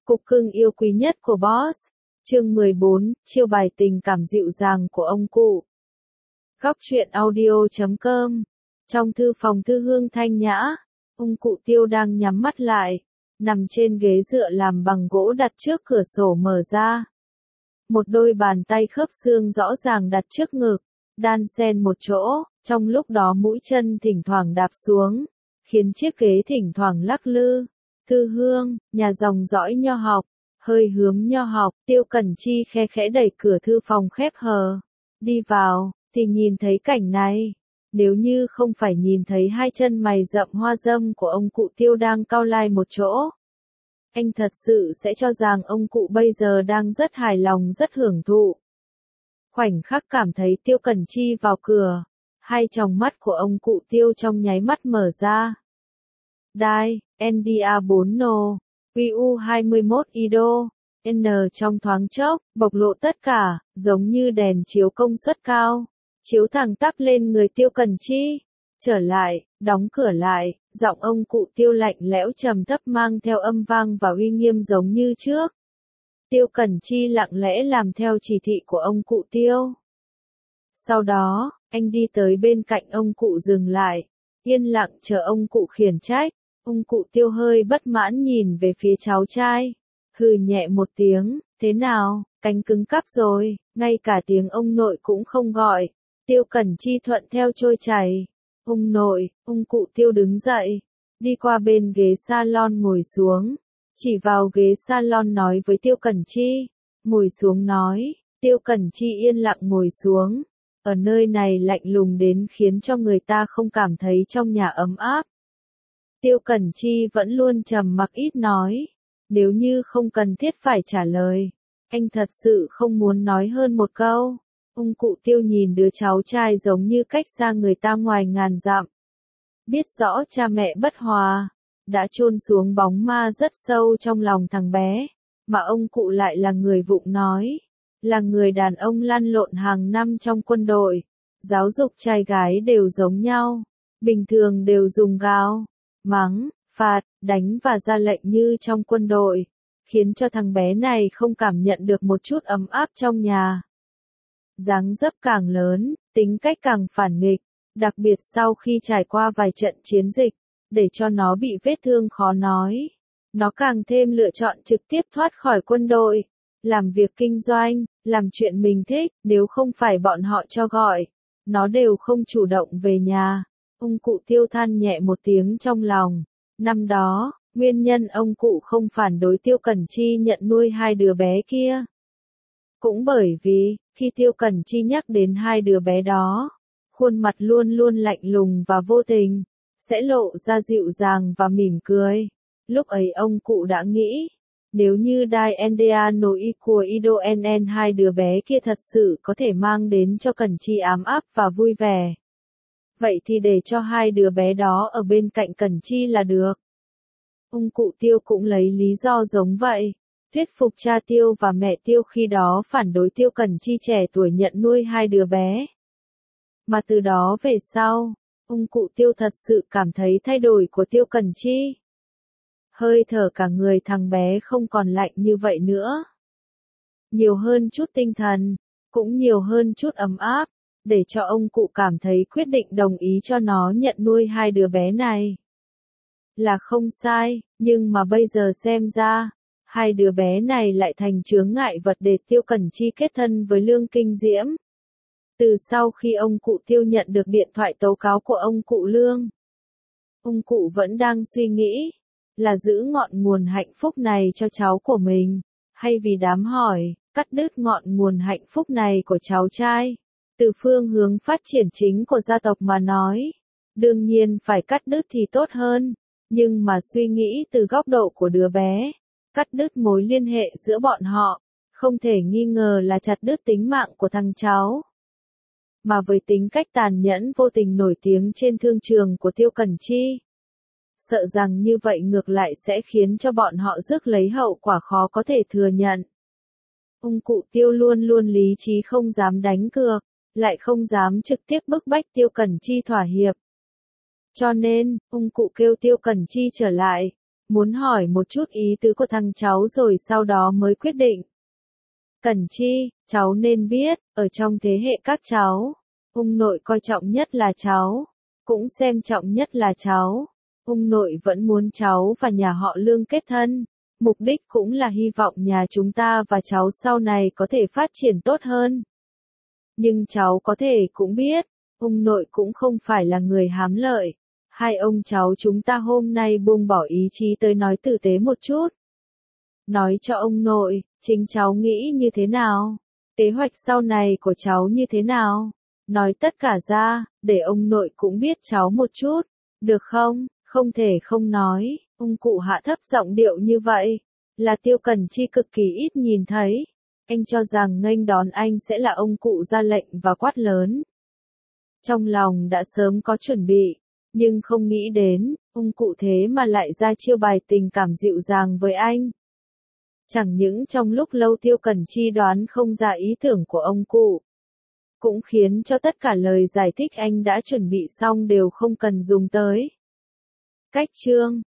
Cục cưng yêu quý nhất của boss. Chương 14, chiêu bài tình cảm dịu dàng của ông cụ. Góc truyện audio.com. Trong thư phòng thư hương thanh nhã, ông cụ Tiêu đang nhắm mắt lại, nằm trên ghế dựa làm bằng gỗ đặt trước cửa sổ mở ra. Một đôi bàn tay khớp xương rõ ràng đặt trước ngực, đan xen một chỗ, trong lúc đó mũi chân thỉnh thoảng đạp xuống, khiến chiếc ghế thỉnh thoảng lắc lư. Thư hương, nhà dòng dõi nho học, hơi hướng nho học, Tiêu Cẩn Chi khe khẽ đẩy cửa thư phòng khép hờ. Đi vào, thì nhìn thấy cảnh này. Nếu như không phải nhìn thấy hai chân mày rậm hoa râm của ông cụ Tiêu đang cau lai một chỗ, anh thật sự sẽ cho rằng ông cụ bây giờ đang rất hài lòng rất hưởng thụ. Khoảnh khắc cảm thấy Tiêu Cẩn Chi vào cửa, hai tròng mắt của ông cụ Tiêu trong nháy mắt mở ra. Đai, NDA4 No, UU21 IDO, N trong thoáng chốc, bộc lộ tất cả, giống như đèn chiếu công suất cao, chiếu thẳng tắp lên người Tiêu Cẩn Chi. Trở lại, đóng cửa lại, giọng ông cụ Tiêu lạnh lẽo trầm thấp mang theo âm vang và uy nghiêm giống như trước. Tiêu Cẩn Chi lặng lẽ làm theo chỉ thị của ông cụ Tiêu. Sau đó, anh đi tới bên cạnh ông cụ dừng lại, yên lặng chờ ông cụ khiển trách. Ông cụ Tiêu hơi bất mãn nhìn về phía cháu trai, hừ nhẹ một tiếng, thế nào, cánh cứng cắp rồi, ngay cả tiếng ông nội cũng không gọi. Tiêu Cẩn Chi thuận theo trôi chảy. Ông nội, ông cụ Tiêu đứng dậy, đi qua bên ghế salon ngồi xuống, chỉ vào ghế salon nói với Tiêu Cẩn Chi, ngồi xuống nói. Tiêu Cẩn Chi yên lặng ngồi xuống, ở nơi này lạnh lùng đến khiến cho người ta không cảm thấy trong nhà ấm áp. Tiêu Cẩn Chi vẫn luôn trầm mặc ít nói, nếu như không cần thiết phải trả lời, anh thật sự không muốn nói hơn một câu. Ông cụ Tiêu nhìn đứa cháu trai giống như cách xa người ta ngoài ngàn dặm. Biết rõ cha mẹ bất hòa, đã chôn xuống bóng ma rất sâu trong lòng thằng bé, mà ông cụ lại là người vụng nói, là người đàn ông lăn lộn hàng năm trong quân đội, giáo dục trai gái đều giống nhau, bình thường đều dùng gào, mắng, phạt, đánh và ra lệnh như trong quân đội, khiến cho thằng bé này không cảm nhận được một chút ấm áp trong nhà. Dáng dấp càng lớn, tính cách càng phản nghịch, đặc biệt sau khi trải qua vài trận chiến dịch, để cho nó bị vết thương khó nói. Nó càng thêm lựa chọn trực tiếp thoát khỏi quân đội, làm việc kinh doanh, làm chuyện mình thích, nếu không phải bọn họ cho gọi, nó đều không chủ động về nhà. Ông cụ Tiêu than nhẹ một tiếng trong lòng. Năm đó, nguyên nhân ông cụ không phản đối Tiêu Cẩn Chi nhận nuôi hai đứa bé kia. Cũng bởi vì, khi Tiêu Cẩn Chi nhắc đến hai đứa bé đó, khuôn mặt luôn luôn lạnh lùng và vô tình, sẽ lộ ra dịu dàng và mỉm cười. Lúc ấy ông cụ đã nghĩ, nếu như Dai NDA nổi của Ido NN hai đứa bé kia thật sự có thể mang đến cho Cẩn Chi ấm áp và vui vẻ, vậy thì để cho hai đứa bé đó ở bên cạnh Cẩn Chi là được. Ông cụ Tiêu cũng lấy lý do giống vậy, thuyết phục cha Tiêu và mẹ Tiêu khi đó phản đối Tiêu Cẩn Chi trẻ tuổi nhận nuôi hai đứa bé. Mà từ đó về sau, ông cụ Tiêu thật sự cảm thấy thay đổi của Tiêu Cẩn Chi. Hơi thở cả người thằng bé không còn lạnh như vậy nữa. Nhiều hơn chút tinh thần, cũng nhiều hơn chút ấm áp, để cho ông cụ cảm thấy quyết định đồng ý cho nó nhận nuôi hai đứa bé này là không sai, nhưng mà bây giờ xem ra, hai đứa bé này lại thành chướng ngại vật để Tiêu Cẩn Chi kết thân với Lương Kinh Diễm. Từ sau khi ông cụ Tiêu nhận được điện thoại tố cáo của ông cụ Lương, ông cụ vẫn đang suy nghĩ, là giữ ngọn nguồn hạnh phúc này cho cháu của mình, hay vì đám hỏi, cắt đứt ngọn nguồn hạnh phúc này của cháu trai. Từ phương hướng phát triển chính của gia tộc mà nói, đương nhiên phải cắt đứt thì tốt hơn, nhưng mà suy nghĩ từ góc độ của đứa bé, cắt đứt mối liên hệ giữa bọn họ, không thể nghi ngờ là chặt đứt tính mạng của thằng cháu. Mà với tính cách tàn nhẫn vô tình nổi tiếng trên thương trường của Tiêu Cẩn Chi, sợ rằng như vậy ngược lại sẽ khiến cho bọn họ rước lấy hậu quả khó có thể thừa nhận. Ông cụ Tiêu luôn luôn lý trí không dám đánh cược, lại không dám trực tiếp bức bách Tiêu Cẩn Chi thỏa hiệp. Cho nên, ông cụ kêu Tiêu Cẩn Chi trở lại, muốn hỏi một chút ý tứ của thằng cháu rồi sau đó mới quyết định. Cẩn Chi, cháu nên biết, ở trong thế hệ các cháu, ông nội coi trọng nhất là cháu, cũng xem trọng nhất là cháu. Ông nội vẫn muốn cháu và nhà họ Lương kết thân, mục đích cũng là hy vọng nhà chúng ta và cháu sau này có thể phát triển tốt hơn. Nhưng cháu có thể cũng biết, ông nội cũng không phải là người hám lợi. Hai ông cháu chúng ta hôm nay buông bỏ ý chí tới nói tử tế một chút. Nói cho ông nội, chính cháu nghĩ như thế nào? Kế hoạch sau này của cháu như thế nào? Nói tất cả ra, để ông nội cũng biết cháu một chút. Được không? Không thể không nói, ông cụ hạ thấp giọng điệu như vậy, là Tiêu Cẩn Chi cực kỳ ít nhìn thấy. Anh cho rằng nghênh đón anh sẽ là ông cụ ra lệnh và quát lớn. Trong lòng đã sớm có chuẩn bị, nhưng không nghĩ đến, ông cụ thế mà lại ra chiêu bài tình cảm dịu dàng với anh. Chẳng những trong lúc lâu Tiêu Cẩn Chi đoán không ra ý tưởng của ông cụ, cũng khiến cho tất cả lời giải thích anh đã chuẩn bị xong đều không cần dùng tới. Cách chương